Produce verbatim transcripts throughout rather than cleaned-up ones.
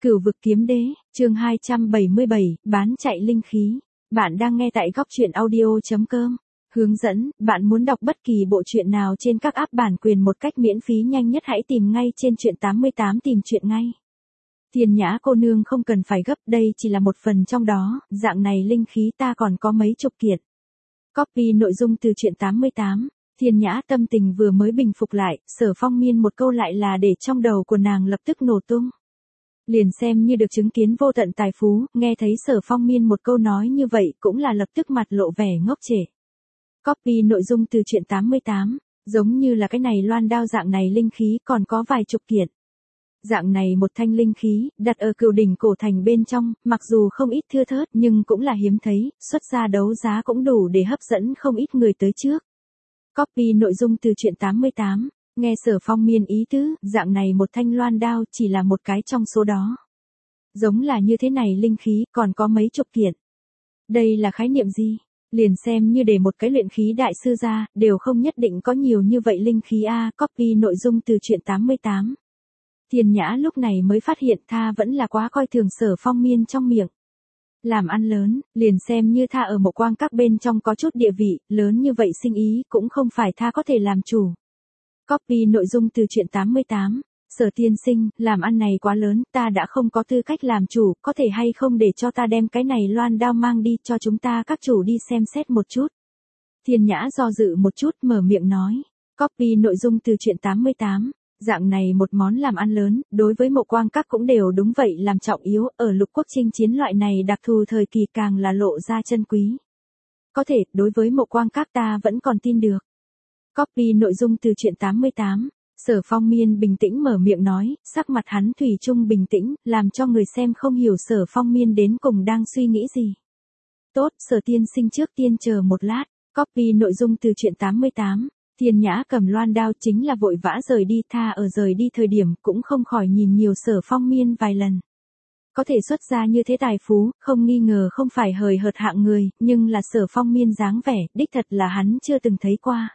Cửu vực kiếm đế, chương hai trăm bảy mươi bảy, bán chạy linh khí. Bạn đang nghe tại góc truyện audio chấm com. Hướng dẫn, bạn muốn đọc bất kỳ bộ truyện nào trên các app bản quyền một cách miễn phí nhanh nhất hãy tìm ngay trên truyện tám mươi tám tìm truyện ngay. Thiên Nhã cô nương không cần phải gấp, đây chỉ là một phần trong đó, dạng này linh khí ta còn có mấy chục kiện. Copy nội dung từ truyện tám mươi tám. Thiên Nhã tâm tình vừa mới bình phục lại, Sở Phong Miên một câu lại là để trong đầu của nàng lập tức nổ tung. Liền xem như được chứng kiến vô tận tài phú, nghe thấy Sở Phong Miên một câu nói như vậy cũng là lập tức mặt lộ vẻ ngốc trệ. Copy nội dung từ truyện tám mươi tám, giống như là cái này loan đao dạng này linh khí còn có vài chục kiện. Dạng này một thanh linh khí, đặt ở Cửu đỉnh cổ thành bên trong, mặc dù không ít thưa thớt nhưng cũng là hiếm thấy, xuất ra đấu giá cũng đủ để hấp dẫn không ít người tới trước. Copy nội dung từ truyện tám mươi tám, nghe Sở Phong Miên ý tứ, dạng này một thanh loan đao chỉ là một cái trong số đó. Giống là như thế này linh khí còn có mấy chục kiện. Đây là khái niệm gì? Liền xem như để một cái luyện khí đại sư ra, đều không nhất định có nhiều như vậy linh khí a. Copy nội dung từ truyện tám mươi tám. Thiên Nhã lúc này mới phát hiện tha vẫn là quá coi thường Sở Phong Miên trong miệng. Làm ăn lớn, liền xem như tha ở Mộ Quang Các bên trong có chút địa vị, lớn như vậy sinh ý cũng không phải tha có thể làm chủ. Copy nội dung từ truyện tám mươi tám. Sở tiên sinh, làm ăn này quá lớn, ta đã không có tư cách làm chủ, có thể hay không để cho ta đem cái này loan đao mang đi cho chúng ta các chủ đi xem xét một chút. Thiên Nhã do dự một chút mở miệng nói. Copy nội dung từ truyện tám mươi tám. Dạng này một món làm ăn lớn, đối với Mộ Quang Các cũng đều đúng vậy làm trọng yếu, ở lục quốc chinh chiến loại này đặc thù thời kỳ càng là lộ ra chân quý. Có thể, đối với Mộ Quang Các ta vẫn còn tin được. Copy nội dung từ truyện tám mươi tám. Sở Phong Miên bình tĩnh mở miệng nói, sắc mặt hắn thủy chung bình tĩnh, làm cho người xem không hiểu Sở Phong Miên đến cùng đang suy nghĩ gì. Tốt, Sở tiên sinh trước tiên chờ một lát. Copy nội dung từ truyện tám mươi tám. Thiên Nhã cầm loan đao chính là vội vã rời đi, tha ở rời đi thời điểm cũng không khỏi nhìn nhiều Sở Phong Miên vài lần. Có thể xuất ra như thế tài phú, không nghi ngờ không phải hời hợt hạng người, nhưng là Sở Phong Miên dáng vẻ, đích thật là hắn chưa từng thấy qua.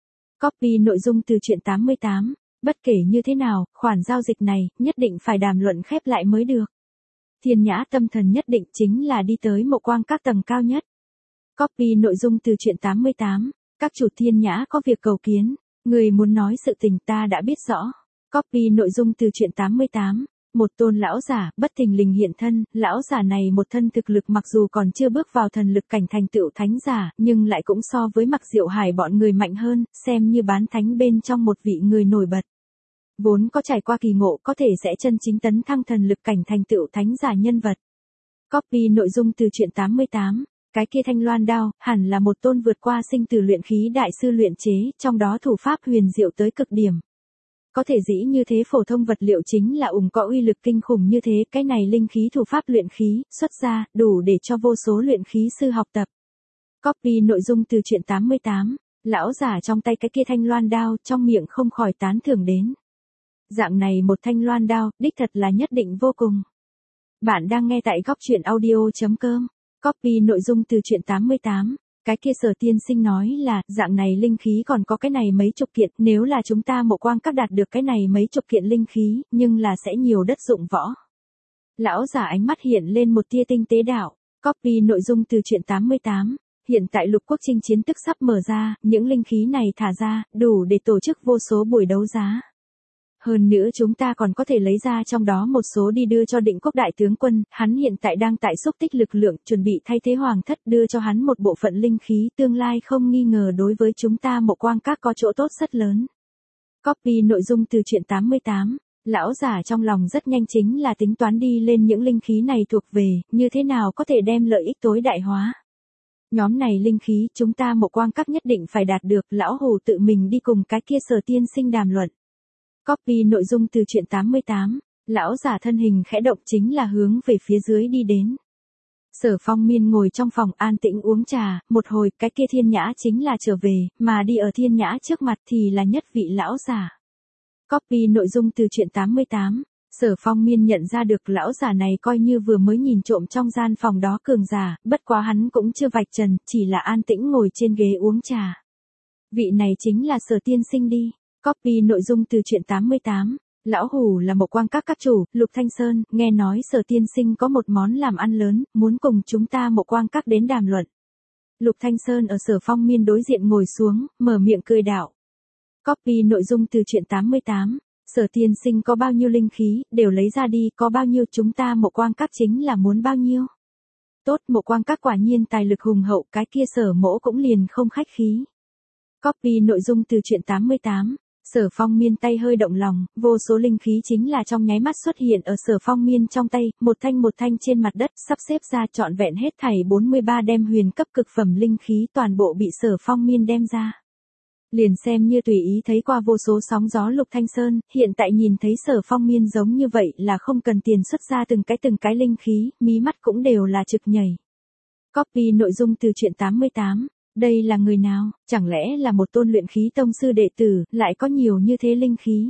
Copy nội dung từ truyện tám mươi tám, bất kể như thế nào, khoản giao dịch này, nhất định phải đàm luận khép lại mới được. Thiên Nhã tâm thần nhất định chính là đi tới Mộ Quang Các tầng cao nhất. Copy nội dung từ truyện tám mươi tám. Các chủ Thiên Nhã có việc cầu kiến, người muốn nói sự tình ta đã biết rõ. Copy nội dung từ truyện tám mươi tám. Một tôn lão giả, bất thình lình hiện thân, lão giả này một thân thực lực mặc dù còn chưa bước vào thần lực cảnh thành tựu thánh giả, nhưng lại cũng so với Mặc Diệu Hải bọn người mạnh hơn, xem như bán thánh bên trong một vị người nổi bật. Vốn có trải qua kỳ ngộ có thể sẽ chân chính tấn thăng thần lực cảnh thành tựu thánh giả nhân vật. Copy nội dung từ truyện tám mươi tám. Cái kia thanh loan đao, hẳn là một tôn vượt qua sinh tử luyện khí đại sư luyện chế, trong đó thủ pháp huyền diệu tới cực điểm. Có thể dĩ như thế phổ thông vật liệu chính là ủng có uy lực kinh khủng như thế, cái này linh khí thủ pháp luyện khí, xuất ra, đủ để cho vô số luyện khí sư học tập. Copy nội dung từ truyện tám mươi tám, lão giả trong tay cái kia thanh loan đao, trong miệng không khỏi tán thưởng đến. Dạng này một thanh loan đao, đích thật là nhất định vô cùng. Bạn đang nghe tại góc truyện audio chấm com. Copy nội dung từ truyện tám mươi tám. Cái kia Sở tiên sinh nói là, dạng này linh khí còn có cái này mấy chục kiện, nếu là chúng ta Mộ Quang Các đạt được cái này mấy chục kiện linh khí, nhưng là sẽ nhiều đất dụng võ. Lão giả ánh mắt hiện lên một tia tinh tế đạo. Copy nội dung từ truyện tám mươi tám. Hiện tại lục quốc chinh chiến tức sắp mở ra, những linh khí này thả ra, đủ để tổ chức vô số buổi đấu giá. Hơn nữa chúng ta còn có thể lấy ra trong đó một số đi đưa cho Định Quốc đại tướng quân, hắn hiện tại đang tại xúc tích lực lượng, chuẩn bị thay thế hoàng thất đưa cho hắn một bộ phận linh khí, tương lai không nghi ngờ đối với chúng ta Mộ Quang Các có chỗ tốt rất lớn. Copy nội dung từ truyện tám mươi tám, lão giả trong lòng rất nhanh chính là tính toán đi lên những linh khí này thuộc về, như thế nào có thể đem lợi ích tối đại hóa. Nhóm này linh khí chúng ta Mộ Quang Các nhất định phải đạt được, lão Hồ tự mình đi cùng cái kia Sở tiên sinh đàm luận. Copy nội dung từ truyện tám mươi tám, lão giả thân hình khẽ động chính là hướng về phía dưới đi đến. Sở Phong Miên ngồi trong phòng an tĩnh uống trà, một hồi cái kia Thiên Nhã chính là trở về, mà đi ở Thiên Nhã trước mặt thì là nhất vị lão giả. Copy nội dung từ truyện tám mươi tám, Sở Phong Miên nhận ra được lão giả này coi như vừa mới nhìn trộm trong gian phòng đó cường giả, bất quá hắn cũng chưa vạch trần, chỉ là an tĩnh ngồi trên ghế uống trà. Vị này chính là Sở tiên sinh đi. Copy nội dung từ truyện tám mươi tám. Lão Hủ là Mộ Quang Các các chủ, Lục Thanh Sơn, nghe nói Sở tiên sinh có một món làm ăn lớn, muốn cùng chúng ta Mộ Quang Các đến đàm luận. Lục Thanh Sơn ở Sở Phong Miên đối diện ngồi xuống, mở miệng cười đạo. Copy nội dung từ truyện tám mươi tám. Sở tiên sinh có bao nhiêu linh khí, đều lấy ra đi, có bao nhiêu chúng ta Mộ Quang Các chính là muốn bao nhiêu. Tốt, Mộ Quang Các quả nhiên tài lực hùng hậu, cái kia Sở mỗ cũng liền không khách khí. Copy nội dung từ truyện tám mươi tám. Sở Phong Miên tay hơi động lòng, vô số linh khí chính là trong nháy mắt xuất hiện ở Sở Phong Miên trong tay, một thanh một thanh trên mặt đất, sắp xếp ra trọn vẹn hết thảy bốn mươi ba đem huyền cấp cực phẩm linh khí toàn bộ bị Sở Phong Miên đem ra. Liền xem như tùy ý thấy qua vô số sóng gió Lục Thanh Sơn, hiện tại nhìn thấy Sở Phong Miên giống như vậy là không cần tiền xuất ra từng cái từng cái linh khí, mí mắt cũng đều là trực nhảy. Copy nội dung từ truyện tám mươi tám. Đây là người nào, chẳng lẽ là một tôn luyện khí tông sư đệ tử, lại có nhiều như thế linh khí.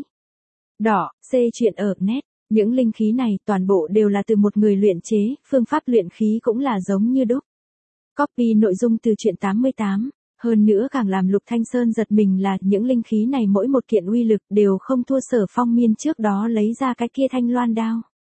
Đỏ, C truyện ở net, những linh khí này toàn bộ đều là từ một người luyện chế, phương pháp luyện khí cũng là giống như đúc. Copy nội dung từ truyện tám mươi tám, hơn nữa càng làm Lục Thanh Sơn giật mình là những linh khí này mỗi một kiện uy lực đều không thua Sở Phong Miên trước đó lấy ra cái kia thanh loan đao.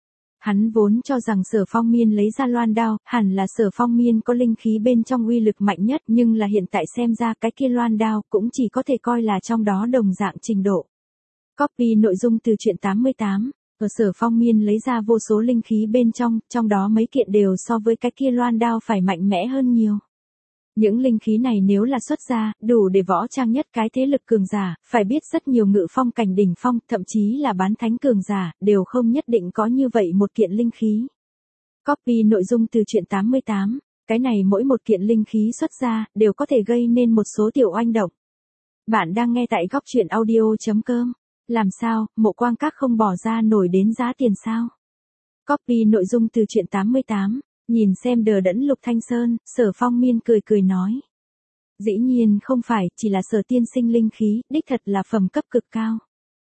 Hắn vốn cho rằng Sở Phong Miên lấy ra loan đao, hẳn là Sở Phong Miên có linh khí bên trong uy lực mạnh nhất, nhưng là hiện tại xem ra cái kia loan đao cũng chỉ có thể coi là trong đó đồng dạng trình độ. Copy nội dung từ truyện tám mươi tám, ở Sở Phong Miên lấy ra vô số linh khí bên trong, trong đó mấy kiện đều so với cái kia loan đao phải mạnh mẽ hơn nhiều. Những linh khí này nếu là xuất ra, đủ để võ trang nhất cái thế lực cường giả, phải biết rất nhiều ngự phong cảnh đỉnh phong, thậm chí là bán thánh cường giả, đều không nhất định có như vậy một kiện linh khí. Copy nội dung từ truyện tám mươi tám, cái này mỗi một kiện linh khí xuất ra, đều có thể gây nên một số tiểu oanh động. Bạn đang nghe tại góc truyện audio.com. Làm sao, Mộ Quang Các không bỏ ra nổi đến giá tiền sao? Copy nội dung từ truyện tám mươi tám. Nhìn xem đờ đẫn Lục Thanh Sơn, Sở Phong Miên cười cười nói. Dĩ nhiên không phải, chỉ là Sở tiên sinh linh khí, đích thật là phẩm cấp cực cao.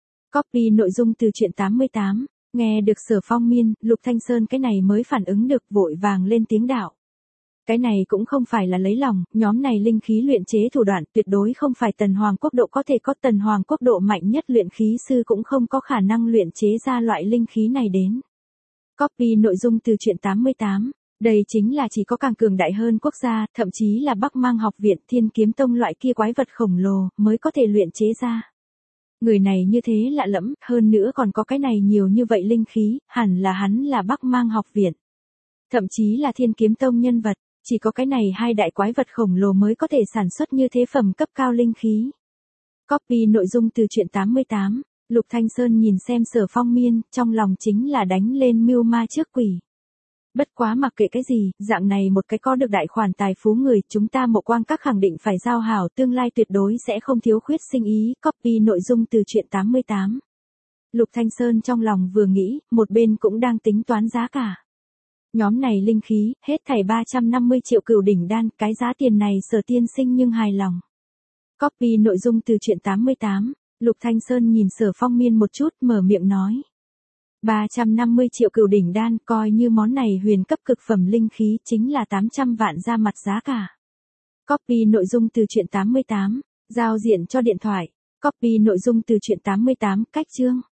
Copy nội dung từ truyện tám mươi tám, nghe được Sở Phong Miên, Lục Thanh Sơn cái này mới phản ứng được vội vàng lên tiếng đạo. Cái này cũng không phải là lấy lòng, nhóm này linh khí luyện chế thủ đoạn tuyệt đối không phải Tần Hoàng Quốc độ có thể có Tần Hoàng Quốc độ mạnh nhất luyện khí sư cũng không có khả năng luyện chế ra loại linh khí này đến. Copy nội dung từ truyện tám mươi tám. Đây chính là chỉ có càng cường đại hơn quốc gia, thậm chí là Bắc Mang học viện Thiên Kiếm Tông loại kia quái vật khổng lồ, mới có thể luyện chế ra. Người này như thế lạ lẫm, hơn nữa còn có cái này nhiều như vậy linh khí, hẳn là hắn là Bắc Mang học viện. Thậm chí là Thiên Kiếm Tông nhân vật, chỉ có cái này hai đại quái vật khổng lồ mới có thể sản xuất như thế phẩm cấp cao linh khí. Copy nội dung từ truyện tám mươi tám, Lục Thanh Sơn nhìn xem Sở Phong Miên, trong lòng chính là đánh lên mưu ma trước quỷ. Bất quá mặc kệ cái gì, dạng này một cái có được đại khoản tài phú người, chúng ta Mộ Quang Các khẳng định phải giao hảo, tương lai tuyệt đối sẽ không thiếu khuyết sinh ý. Copy nội dung từ truyện tám mươi tám. Lục Thanh Sơn trong lòng vừa nghĩ, một bên cũng đang tính toán giá cả. Nhóm này linh khí, hết thảy ba trăm năm mươi triệu cửu đỉnh đan, cái giá tiền này Sở tiên sinh nhưng hài lòng. Copy nội dung từ truyện tám mươi tám. Lục Thanh Sơn nhìn Sở Phong Miên một chút, mở miệng nói. ba trăm năm mươi triệu cửu đỉnh đan, coi như món này huyền cấp cực phẩm linh khí chính là tám trăm vạn ra mặt giá cả. Copy nội dung từ truyện tám mươi tám, giao diện cho điện thoại. Copy nội dung từ truyện tám mươi tám, cách chương.